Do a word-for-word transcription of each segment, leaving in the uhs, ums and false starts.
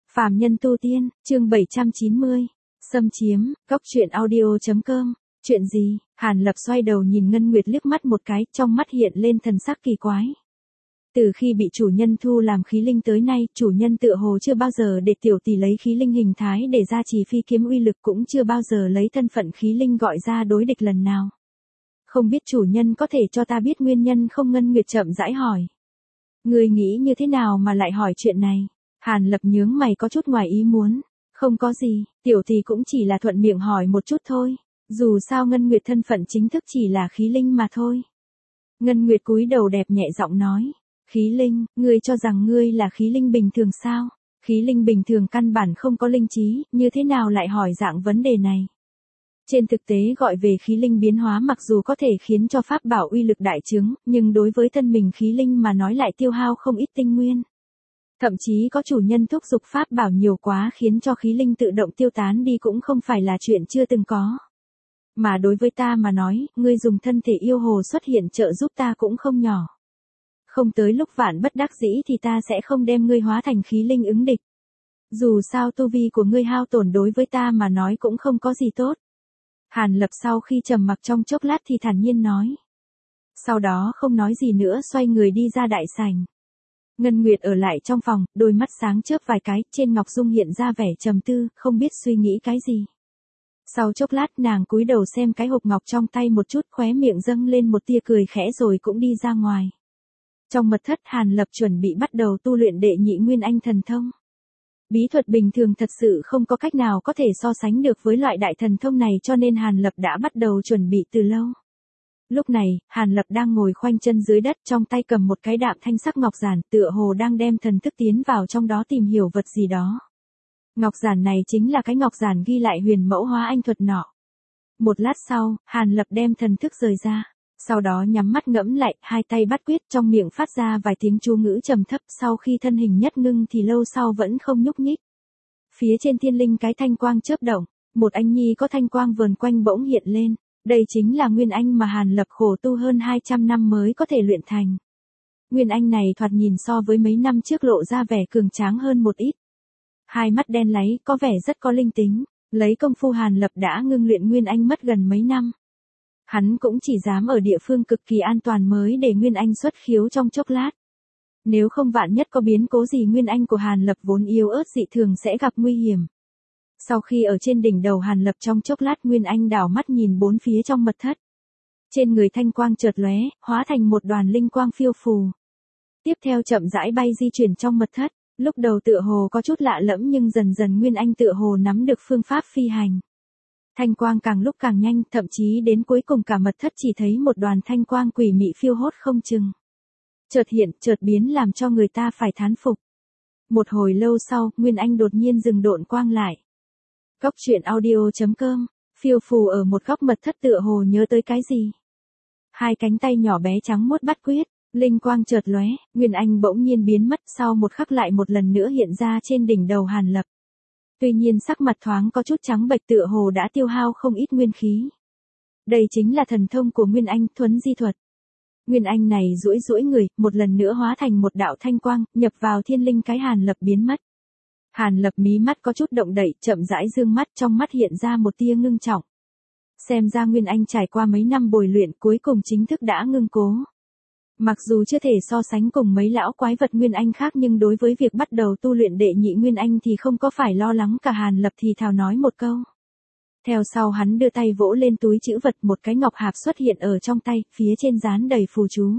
Phàm nhân tu tiên, chương bảy trăm chín mươi. Xâm chiếm, góc truyện audio.com. Chuyện gì? Hàn Lập xoay đầu nhìn Ngân Nguyệt liếc mắt một cái, trong mắt hiện lên thần sắc kỳ quái. Từ khi bị chủ nhân thu làm khí linh tới nay, chủ nhân tựa hồ chưa bao giờ để tiểu tỷ lấy khí linh hình thái để ra trì phi kiếm uy lực, cũng chưa bao giờ lấy thân phận khí linh gọi ra đối địch lần nào. Không biết chủ nhân có thể cho ta biết nguyên nhân không? Ngân Nguyệt chậm rãi hỏi. Ngươi nghĩ như thế nào mà lại hỏi chuyện này? Hàn Lập nhướng mày có chút ngoài ý muốn. Không có gì, tiểu tỷ cũng chỉ là thuận miệng hỏi một chút thôi. Dù sao Ngân Nguyệt thân phận chính thức chỉ là khí linh mà thôi. Ngân Nguyệt cúi đầu đẹp nhẹ giọng nói. Khí linh, ngươi cho rằng ngươi là khí linh bình thường sao? Khí linh bình thường căn bản không có linh trí, như thế nào lại hỏi dạng vấn đề này? Trên thực tế gọi về khí linh biến hóa mặc dù có thể khiến cho pháp bảo uy lực đại trướng, nhưng đối với thân mình khí linh mà nói lại tiêu hao không ít tinh nguyên. Thậm chí có chủ nhân thúc giục pháp bảo nhiều quá khiến cho khí linh tự động tiêu tán đi cũng không phải là chuyện chưa từng có. Mà đối với ta mà nói, ngươi dùng thân thể yêu hồ xuất hiện trợ giúp ta cũng không nhỏ. Không tới lúc vạn bất đắc dĩ thì ta sẽ không đem ngươi hóa thành khí linh ứng địch. Dù sao tu vi của ngươi hao tổn đối với ta mà nói cũng không có gì tốt. Hàn Lập sau khi trầm mặc trong chốc lát thì thản nhiên nói. Sau đó không nói gì nữa xoay người đi ra đại sảnh. Ngân Nguyệt ở lại trong phòng, đôi mắt sáng chớp vài cái, trên ngọc dung hiện ra vẻ trầm tư, không biết suy nghĩ cái gì. Sau chốc lát nàng cúi đầu xem cái hộp ngọc trong tay một chút, khóe miệng dâng lên một tia cười khẽ rồi cũng đi ra ngoài. Trong mật thất Hàn Lập chuẩn bị bắt đầu tu luyện đệ nhị nguyên anh thần thông. Bí thuật bình thường thật sự không có cách nào có thể so sánh được với loại đại thần thông này, cho nên Hàn Lập đã bắt đầu chuẩn bị từ lâu. Lúc này, Hàn Lập đang ngồi khoanh chân dưới đất, trong tay cầm một cái đạm thanh sắc ngọc giản, tựa hồ đang đem thần thức tiến vào trong đó tìm hiểu vật gì đó. Ngọc giản này chính là cái ngọc giản ghi lại huyền mẫu hóa anh thuật nọ. Một lát sau, Hàn Lập đem thần thức rời ra. Sau đó nhắm mắt ngẫm lại, hai tay bắt quyết, trong miệng phát ra vài tiếng chú ngữ trầm thấp, sau khi thân hình nhất ngưng thì lâu sau vẫn không nhúc nhích. Phía trên thiên linh cái thanh quang chớp động, một anh nhi có thanh quang vờn quanh bỗng hiện lên, đây chính là nguyên anh mà Hàn Lập khổ tu hơn hai trăm năm mới có thể luyện thành. Nguyên anh này thoạt nhìn so với mấy năm trước lộ ra vẻ cường tráng hơn một ít. Hai mắt đen láy, có vẻ rất có linh tính, lấy công phu Hàn Lập đã ngưng luyện nguyên anh mất gần mấy năm. Hắn cũng chỉ dám ở địa phương cực kỳ an toàn mới để Nguyên Anh xuất khiếu trong chốc lát. Nếu không vạn nhất có biến cố gì Nguyên Anh của Hàn Lập vốn yếu ớt dị thường sẽ gặp nguy hiểm. Sau khi ở trên đỉnh đầu Hàn Lập trong chốc lát, Nguyên Anh đảo mắt nhìn bốn phía trong mật thất. Trên người thanh quang chợt lóe, hóa thành một đoàn linh quang phiêu phù. Tiếp theo chậm rãi bay di chuyển trong mật thất, lúc đầu tựa hồ có chút lạ lẫm nhưng dần dần Nguyên Anh tựa hồ nắm được phương pháp phi hành. Thanh quang càng lúc càng nhanh, thậm chí đến cuối cùng cả mật thất chỉ thấy một đoàn thanh quang quỷ mị phiêu hốt không chừng. Chợt hiện, chợt biến làm cho người ta phải thán phục. Một hồi lâu sau, Nguyên Anh đột nhiên dừng độn quang lại. Góc truyện audio.com, phiêu phù ở một góc mật thất tựa hồ nhớ tới cái gì. Hai cánh tay nhỏ bé trắng muốt bắt quyết, linh quang chợt lóe, Nguyên Anh bỗng nhiên biến mất, sau một khắc lại một lần nữa hiện ra trên đỉnh đầu Hàn Lập. Tuy nhiên sắc mặt thoáng có chút trắng bệch, tựa hồ đã tiêu hao không ít nguyên khí. Đây chính là thần thông của Nguyên Anh, thuấn di thuật. Nguyên Anh này duỗi duỗi người, một lần nữa hóa thành một đạo thanh quang, nhập vào thiên linh cái Hàn Lập biến mất. Hàn Lập mí mắt có chút động đậy, chậm rãi dương mắt, trong mắt hiện ra một tia ngưng trọng. Xem ra Nguyên Anh trải qua mấy năm bồi luyện cuối cùng chính thức đã ngưng cố. Mặc dù chưa thể so sánh cùng mấy lão quái vật Nguyên Anh khác nhưng đối với việc bắt đầu tu luyện đệ nhị Nguyên Anh thì không có phải lo lắng cả. Hàn Lập thì thào nói một câu. Theo sau hắn đưa tay vỗ lên túi trữ vật, một cái ngọc hạp xuất hiện ở trong tay, phía trên dán đầy phù chú.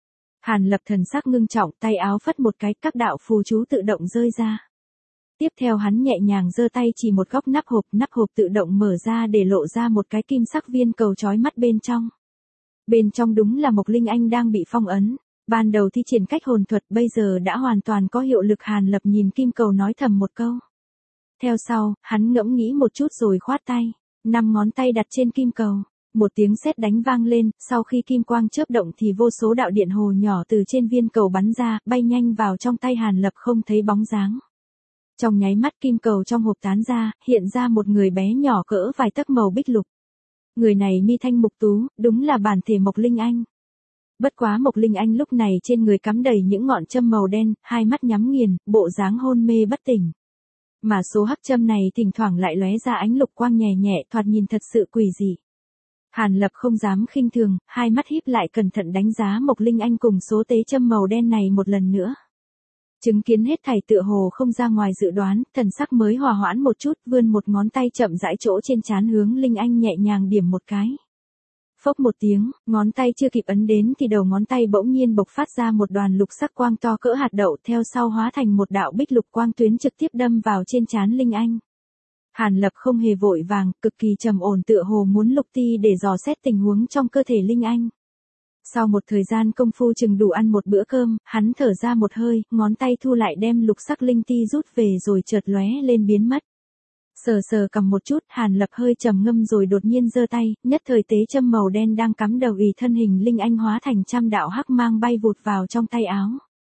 Hàn Lập thần sắc ngưng trọng, tay áo phất một cái, các đạo phù chú tự động rơi ra. Tiếp theo hắn nhẹ nhàng giơ tay chỉ một góc nắp hộp, nắp hộp tự động mở ra để lộ ra một cái kim sắc viên cầu chói mắt bên trong. Bên trong đúng là Mộc Linh Anh đang bị phong ấn, ban đầu thi triển cách hồn thuật bây giờ đã hoàn toàn có hiệu lực. Hàn Lập nhìn kim cầu nói thầm một câu. Theo sau, hắn ngẫm nghĩ một chút rồi khoát tay, năm ngón tay đặt trên kim cầu, một tiếng sét đánh vang lên, sau khi kim quang chớp động thì vô số đạo điện hồ nhỏ từ trên viên cầu bắn ra, bay nhanh vào trong tay Hàn Lập không thấy bóng dáng. Trong nháy mắt kim cầu trong hộp tán ra, hiện ra một người bé nhỏ cỡ vài tấc màu bích lục. Người này mi thanh mục tú, đúng là bản thể Mộc Linh Anh. Bất quá Mộc Linh Anh lúc này trên người cắm đầy những ngọn châm màu đen, hai mắt nhắm nghiền, bộ dáng hôn mê bất tỉnh. Mà số hắc châm này thỉnh thoảng lại lóe ra ánh lục quang nhẹ nhẹ, thoạt nhìn thật sự quỷ dị. Hàn Lập không dám khinh thường, hai mắt híp lại cẩn thận đánh giá Mộc Linh Anh cùng số tế châm màu đen này một lần nữa. Chứng kiến hết thảy tựa hồ không ra ngoài dự đoán, thần sắc mới hòa hoãn một chút, vươn một ngón tay chậm rãi chỗ trên trán hướng Linh Anh nhẹ nhàng điểm một cái. Phốc một tiếng, ngón tay chưa kịp ấn đến thì đầu ngón tay bỗng nhiên bộc phát ra một đoàn lục sắc quang to cỡ hạt đậu, theo sau hóa thành một đạo bích lục quang tuyến trực tiếp đâm vào trên trán Linh Anh. Hàn Lập không hề vội vàng, cực kỳ trầm ổn tựa hồ muốn lục ti để dò xét tình huống trong cơ thể Linh Anh. Sau một thời gian công phu chừng đủ ăn một bữa cơm, hắn thở ra một hơi, ngón tay thu lại đem lục sắc linh ti rút về rồi chợt lóe lên biến mất. Sờ sờ cầm một chút, Hàn Lập hơi trầm ngâm rồi đột nhiên giơ tay, nhất thời tế châm màu đen đang cắm đầu ì thân hình Linh Anh hóa thành trăm đạo hắc mang bay vụt vào trong tay áo.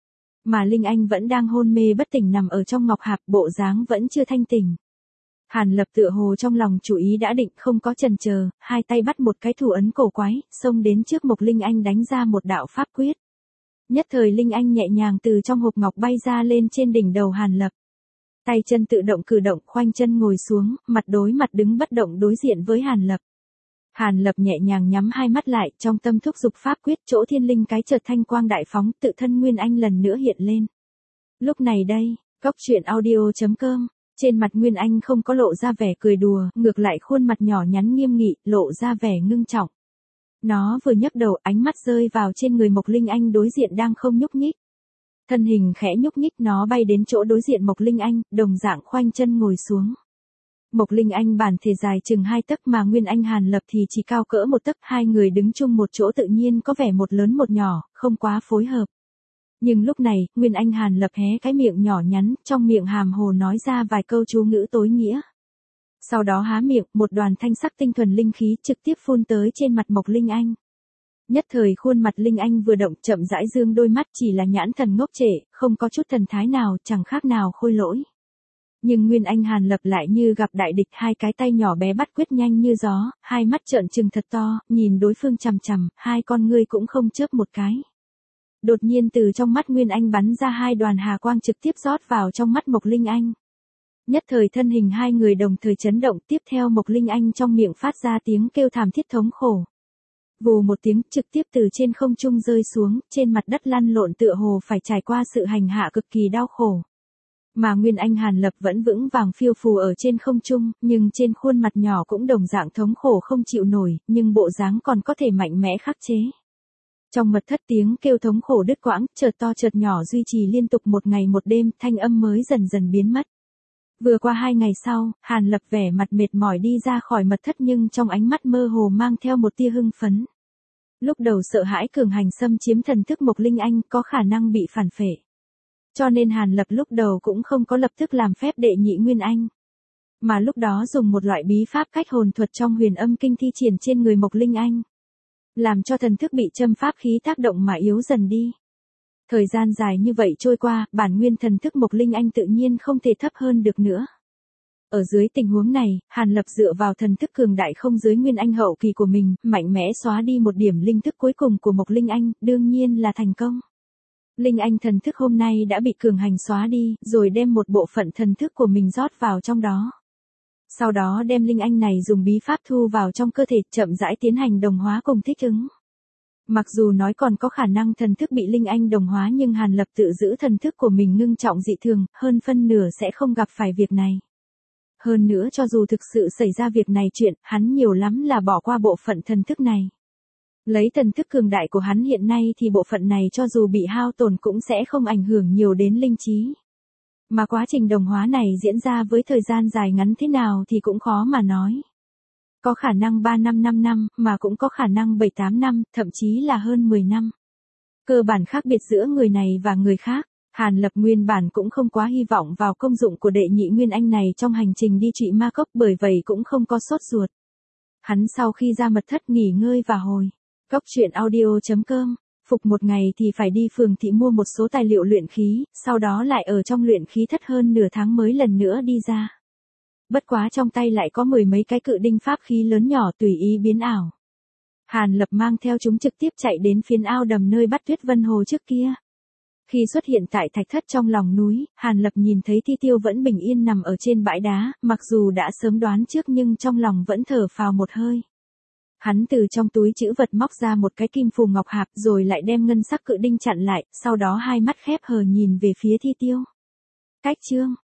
Mà Linh Anh vẫn đang hôn mê bất tỉnh nằm ở trong ngọc hạp, bộ dáng vẫn chưa thanh tỉnh. Hàn Lập tựa hồ trong lòng chủ ý đã định, không có chần chờ, hai tay bắt một cái thủ ấn cổ quái, xông đến trước Mộc Linh Anh đánh ra một đạo pháp quyết. Nhất thời Linh Anh nhẹ nhàng từ trong hộp ngọc bay ra lên trên đỉnh đầu Hàn Lập. Tay chân tự động cử động, khoanh chân ngồi xuống, mặt đối mặt đứng bất động đối diện với Hàn Lập. Hàn Lập nhẹ nhàng nhắm hai mắt lại, trong tâm thúc dục pháp quyết, chỗ thiên linh cái chợt thanh quang đại phóng, tự thân Nguyên Anh lần nữa hiện lên. Lúc này đây, Cốc Truyện Audio chấm com, trên mặt Nguyên Anh không có lộ ra vẻ cười đùa, ngược lại khuôn mặt nhỏ nhắn nghiêm nghị, lộ ra vẻ ngưng trọng. Nó vừa nhấc đầu, ánh mắt rơi vào trên người Mộc Linh Anh đối diện đang không nhúc nhích. Thân hình khẽ nhúc nhích, nó bay đến chỗ đối diện Mộc Linh Anh, đồng dạng khoanh chân ngồi xuống. Mộc Linh Anh bản thể dài chừng hai tấc mà Nguyên Anh Hàn Lập thì chỉ cao cỡ một tấc, hai người đứng chung một chỗ tự nhiên có vẻ một lớn một nhỏ, không quá phối hợp. Nhưng lúc này, Nguyên Anh Hàn Lập hé cái miệng nhỏ nhắn, trong miệng hàm hồ nói ra vài câu chú ngữ tối nghĩa. Sau đó há miệng, một đoàn thanh sắc tinh thuần linh khí trực tiếp phun tới trên mặt Mộc Linh Anh. Nhất thời khuôn mặt Linh Anh vừa động, chậm rãi dương đôi mắt, chỉ là nhãn thần ngốc trệ, không có chút thần thái nào, chẳng khác nào khôi lỗi. Nhưng Nguyên Anh Hàn Lập lại như gặp đại địch, hai cái tay nhỏ bé bắt quyết nhanh như gió, hai mắt trợn trừng thật to, nhìn đối phương chằm chằm, hai con ngươi cũng không chớp một cái. Đột nhiên từ trong mắt Nguyên Anh bắn ra hai đoàn hà quang trực tiếp rót vào trong mắt Mộc Linh Anh. Nhất thời thân hình hai người đồng thời chấn động, tiếp theo Mộc Linh Anh trong miệng phát ra tiếng kêu thảm thiết thống khổ. Vù một tiếng, trực tiếp từ trên không trung rơi xuống, trên mặt đất lăn lộn tựa hồ phải trải qua sự hành hạ cực kỳ đau khổ. Mà Nguyên Anh Hàn Lập vẫn vững vàng phiêu phù ở trên không trung, nhưng trên khuôn mặt nhỏ cũng đồng dạng thống khổ không chịu nổi, nhưng bộ dáng còn có thể mạnh mẽ khắc chế. Trong mật thất tiếng kêu thống khổ đứt quãng, chợt to chợt nhỏ duy trì liên tục một ngày một đêm, thanh âm mới dần dần biến mất. Vừa qua hai ngày sau, Hàn Lập vẻ mặt mệt mỏi đi ra khỏi mật thất nhưng trong ánh mắt mơ hồ mang theo một tia hưng phấn. Lúc đầu sợ hãi cường hành xâm chiếm thần thức Mộc Linh Anh có khả năng bị phản phệ. Cho nên Hàn Lập lúc đầu cũng không có lập tức làm phép đệ nhị Nguyên Anh. Mà lúc đó dùng một loại bí pháp cách hồn thuật trong huyền âm kinh thi triển trên người Mộc Linh Anh. Làm cho thần thức bị châm pháp khí tác động mà yếu dần đi. Thời gian dài như vậy trôi qua, bản nguyên thần thức Mộc Linh Anh tự nhiên không thể thấp hơn được nữa. Ở dưới tình huống này, Hàn Lập dựa vào thần thức cường đại không dưới Nguyên Anh hậu kỳ của mình, mạnh mẽ xóa đi một điểm linh thức cuối cùng của Mộc Linh Anh, đương nhiên là thành công. Linh Anh thần thức hôm nay đã bị cường hành xóa đi, rồi đem một bộ phận thần thức của mình rót vào trong đó. Sau đó đem Linh Anh này dùng bí pháp thu vào trong cơ thể, chậm rãi tiến hành đồng hóa cùng thích ứng. Mặc dù nói còn có khả năng thần thức bị Linh Anh đồng hóa nhưng Hàn Lập tự giữ thần thức của mình ngưng trọng dị thường, hơn phân nửa sẽ không gặp phải việc này. Hơn nữa cho dù thực sự xảy ra việc này chuyện, hắn nhiều lắm là bỏ qua bộ phận thần thức này. Lấy thần thức cường đại của hắn hiện nay thì bộ phận này cho dù bị hao tổn cũng sẽ không ảnh hưởng nhiều đến linh trí. Mà quá trình đồng hóa này diễn ra với thời gian dài ngắn thế nào thì cũng khó mà nói. Có khả năng ba năm năm năm, mà cũng có khả năng bảy tám năm, thậm chí là hơn mười năm. Cơ bản khác biệt giữa người này và người khác, Hàn Lập nguyên bản cũng không quá hy vọng vào công dụng của đệ nhị Nguyên Anh này trong hành trình đi Trụy Ma Cốc, bởi vậy cũng không có sốt ruột. Hắn sau khi ra mật thất nghỉ ngơi và hồi Cốc Truyện Audio chấm com, phục một ngày thì phải đi phường thị mua một số tài liệu luyện khí, sau đó lại ở trong luyện khí thất hơn nửa tháng mới lần nữa đi ra. Bất quá trong tay lại có mười mấy cái cự đinh pháp khí lớn nhỏ tùy ý biến ảo. Hàn Lập mang theo chúng trực tiếp chạy đến phiến ao đầm nơi bắt Tuyết Vân Hồ trước kia. Khi xuất hiện tại thạch thất trong lòng núi, Hàn Lập nhìn thấy Thi Tiêu vẫn bình yên nằm ở trên bãi đá, mặc dù đã sớm đoán trước nhưng trong lòng vẫn thở phào một hơi. Hắn từ trong túi trữ vật móc ra một cái kim phù ngọc hạp rồi lại đem ngân sắc cự đinh chặn lại, sau đó hai mắt khép hờ nhìn về phía Thi Tiêu. Cách chương